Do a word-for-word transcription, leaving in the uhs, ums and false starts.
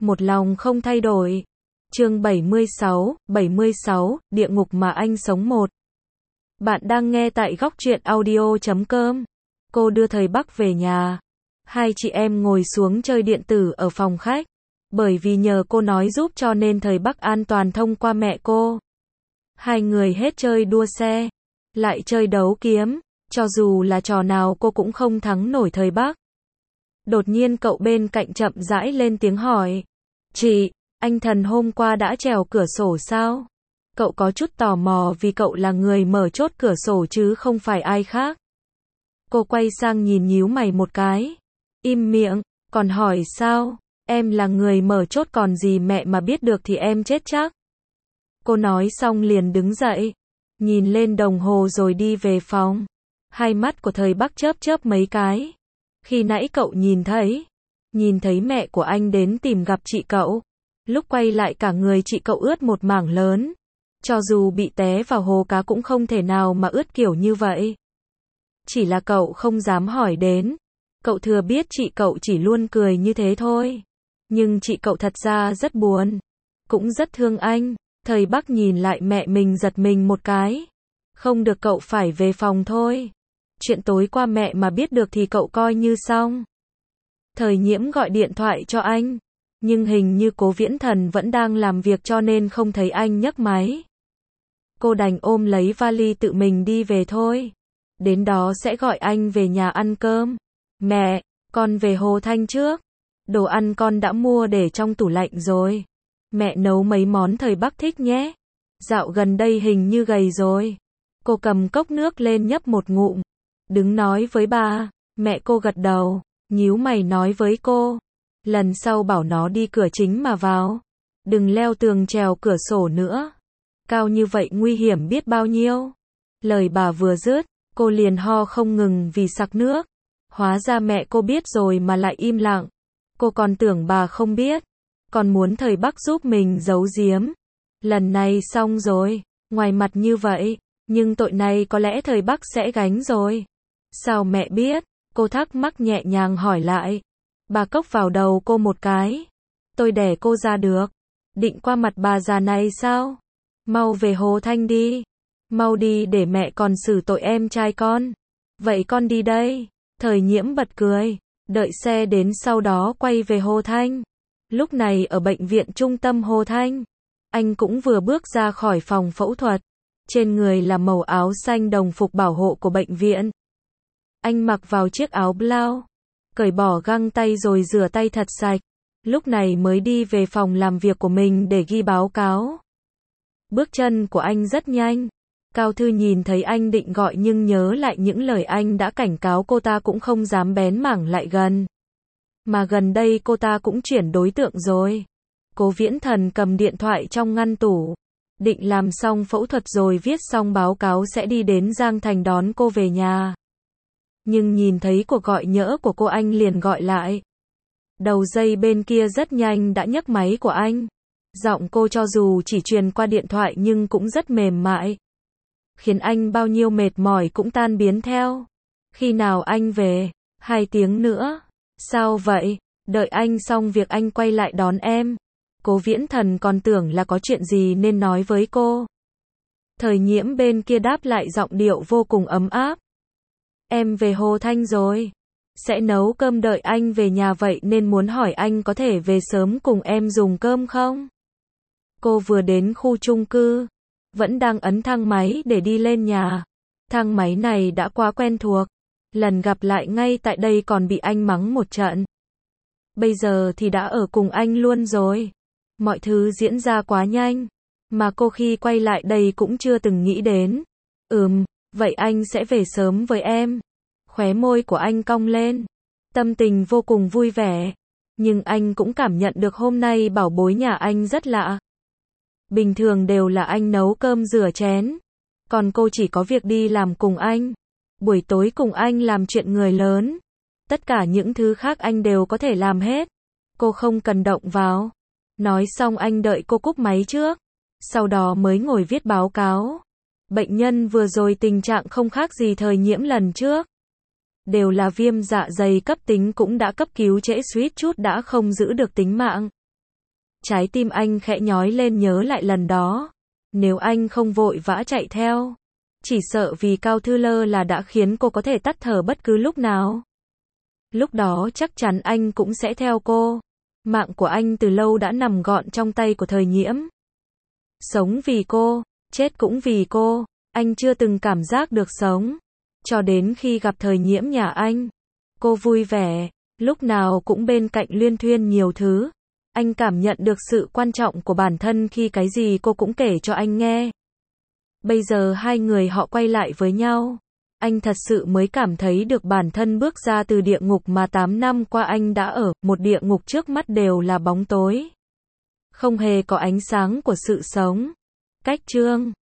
một lòng không thay đổi. Chương bảy mươi sáu, bảy mươi sáu, địa ngục mà anh sống một. Bạn đang nghe tại góc truyện audio chấm com. Cô đưa thầy Bắc về nhà. Hai chị em ngồi xuống chơi điện tử ở phòng khách. Bởi vì nhờ cô nói giúp cho nên thầy Bắc an toàn thông qua mẹ cô. Hai người hết chơi đua xe, lại chơi đấu kiếm. Cho dù là trò nào cô cũng không thắng nổi thầy Bắc. Đột nhiên cậu bên cạnh chậm rãi lên tiếng hỏi. Chị, anh Thần hôm qua đã trèo cửa sổ sao? Cậu có chút tò mò vì cậu là người mở chốt cửa sổ chứ không phải ai khác. Cô quay sang nhìn nhíu mày một cái. Im miệng, còn hỏi sao? Em là người mở chốt còn gì mẹ mà biết được thì em chết chắc. Cô nói xong liền đứng dậy, nhìn lên đồng hồ rồi đi về phòng. Hai mắt của thầy Bắc chớp chớp mấy cái. Khi nãy cậu nhìn thấy, nhìn thấy mẹ của anh đến tìm gặp chị cậu. Lúc quay lại cả người chị cậu ướt một mảng lớn. Cho dù bị té vào hồ cá cũng không thể nào mà ướt kiểu như vậy. Chỉ là cậu không dám hỏi đến. Cậu thừa biết chị cậu chỉ luôn cười như thế thôi. Nhưng chị cậu thật ra rất buồn. Cũng rất thương anh. Thầy Bắc nhìn lại mẹ mình giật mình một cái. Không được, cậu phải về phòng thôi. Chuyện tối qua mẹ mà biết được thì cậu coi như xong. Thời Nhiễm gọi điện thoại cho anh. Nhưng hình như Cố Viễn Thần vẫn đang làm việc cho nên không thấy anh nhấc máy. Cô đành ôm lấy vali tự mình đi về thôi. Đến đó sẽ gọi anh về nhà ăn cơm. Mẹ, con về Hồ Thanh trước. Đồ ăn con đã mua để trong tủ lạnh rồi. Mẹ nấu mấy món thầy Bắc thích nhé. Dạo gần đây hình như gầy rồi. Cô cầm cốc nước lên nhấp một ngụm. Đứng nói với ba. Mẹ cô gật đầu, nhíu mày nói với cô. Lần sau bảo nó đi cửa chính mà vào. Đừng leo tường trèo cửa sổ nữa. Cao như vậy nguy hiểm biết bao nhiêu. Lời bà vừa dứt, cô liền ho không ngừng vì sặc nước. Hóa ra mẹ cô biết rồi mà lại im lặng. Cô còn tưởng bà không biết. Còn muốn thầy Bắc giúp mình giấu giếm. Lần này xong rồi. Ngoài mặt như vậy, nhưng tội này có lẽ thầy Bắc sẽ gánh rồi. Sao mẹ biết? Cô thắc mắc nhẹ nhàng hỏi lại. Bà cốc vào đầu cô một cái. Tôi đẻ cô ra được. Định qua mặt bà già này sao? Mau về Hồ Thanh đi. Mau đi để mẹ còn xử tội em trai con. Vậy con đi đây. Thời Nhiễm bật cười. Đợi xe đến sau đó quay về Hồ Thanh. Lúc này ở bệnh viện trung tâm Hồ Thanh. Anh cũng vừa bước ra khỏi phòng phẫu thuật. Trên người là màu áo xanh đồng phục bảo hộ của bệnh viện. Anh mặc vào chiếc áo blau. Cởi bỏ găng tay rồi rửa tay thật sạch. Lúc này mới đi về phòng làm việc của mình để ghi báo cáo. Bước chân của anh rất nhanh. Cao Thư nhìn thấy anh định gọi nhưng nhớ lại những lời anh đã cảnh cáo cô ta cũng không dám bén mảng lại gần. Mà gần đây cô ta cũng chuyển đối tượng rồi. Cố Viễn Thần cầm điện thoại trong ngăn tủ. Định làm xong phẫu thuật rồi viết xong báo cáo sẽ đi đến Giang Thành đón cô về nhà. Nhưng nhìn thấy cuộc gọi nhỡ của cô anh liền gọi lại. Đầu dây bên kia rất nhanh đã nhấc máy của anh. Giọng cô cho dù chỉ truyền qua điện thoại nhưng cũng rất mềm mại. Khiến anh bao nhiêu mệt mỏi cũng tan biến theo. Khi nào anh về? Hai tiếng nữa. Sao vậy? Đợi anh xong việc anh quay lại đón em. Cố Viễn Thần còn tưởng là có chuyện gì nên nói với cô. Thời Nhiễm bên kia đáp lại giọng điệu vô cùng ấm áp. Em về Hồ Thanh rồi. Sẽ nấu cơm đợi anh về nhà vậy nên muốn hỏi anh có thể về sớm cùng em dùng cơm không? Cô vừa đến khu chung cư. Vẫn đang ấn thang máy để đi lên nhà. Thang máy này đã quá quen thuộc. Lần gặp lại ngay tại đây còn bị anh mắng một trận. Bây giờ thì đã ở cùng anh luôn rồi. Mọi thứ diễn ra quá nhanh. Mà cô khi quay lại đây cũng chưa từng nghĩ đến. Ừm, vậy anh sẽ về sớm với em. Khóe môi của anh cong lên. Tâm tình vô cùng vui vẻ. Nhưng anh cũng cảm nhận được hôm nay bảo bối nhà anh rất lạ. Bình thường đều là anh nấu cơm rửa chén. Còn cô chỉ có việc đi làm cùng anh. Buổi tối cùng anh làm chuyện người lớn. Tất cả những thứ khác anh đều có thể làm hết. Cô không cần động vào. Nói xong anh đợi cô cúp máy trước. Sau đó mới ngồi viết báo cáo. Bệnh nhân vừa rồi tình trạng không khác gì Thời Nhiễm lần trước. Đều là viêm dạ dày cấp tính cũng đã cấp cứu trễ suýt chút đã không giữ được tính mạng. Trái tim anh khẽ nhói lên nhớ lại lần đó. Nếu anh không vội vã chạy theo, chỉ sợ vì Cao Thư Lơ là đã khiến cô có thể tắt thở bất cứ lúc nào. Lúc đó chắc chắn anh cũng sẽ theo cô. Mạng của anh từ lâu đã nằm gọn trong tay của Thời Nhiễm. Sống vì cô, chết cũng vì cô. Anh chưa từng cảm giác được sống. Cho đến khi gặp Thời Nhiễm nhà anh. Cô vui vẻ, lúc nào cũng bên cạnh luyên thuyên nhiều thứ. Anh cảm nhận được sự quan trọng của bản thân khi cái gì cô cũng kể cho anh nghe. Bây giờ hai người họ quay lại với nhau. Anh thật sự mới cảm thấy được bản thân bước ra từ địa ngục mà tám năm qua anh đã ở, một địa ngục trước mắt đều là bóng tối. Không hề có ánh sáng của sự sống. Cách chương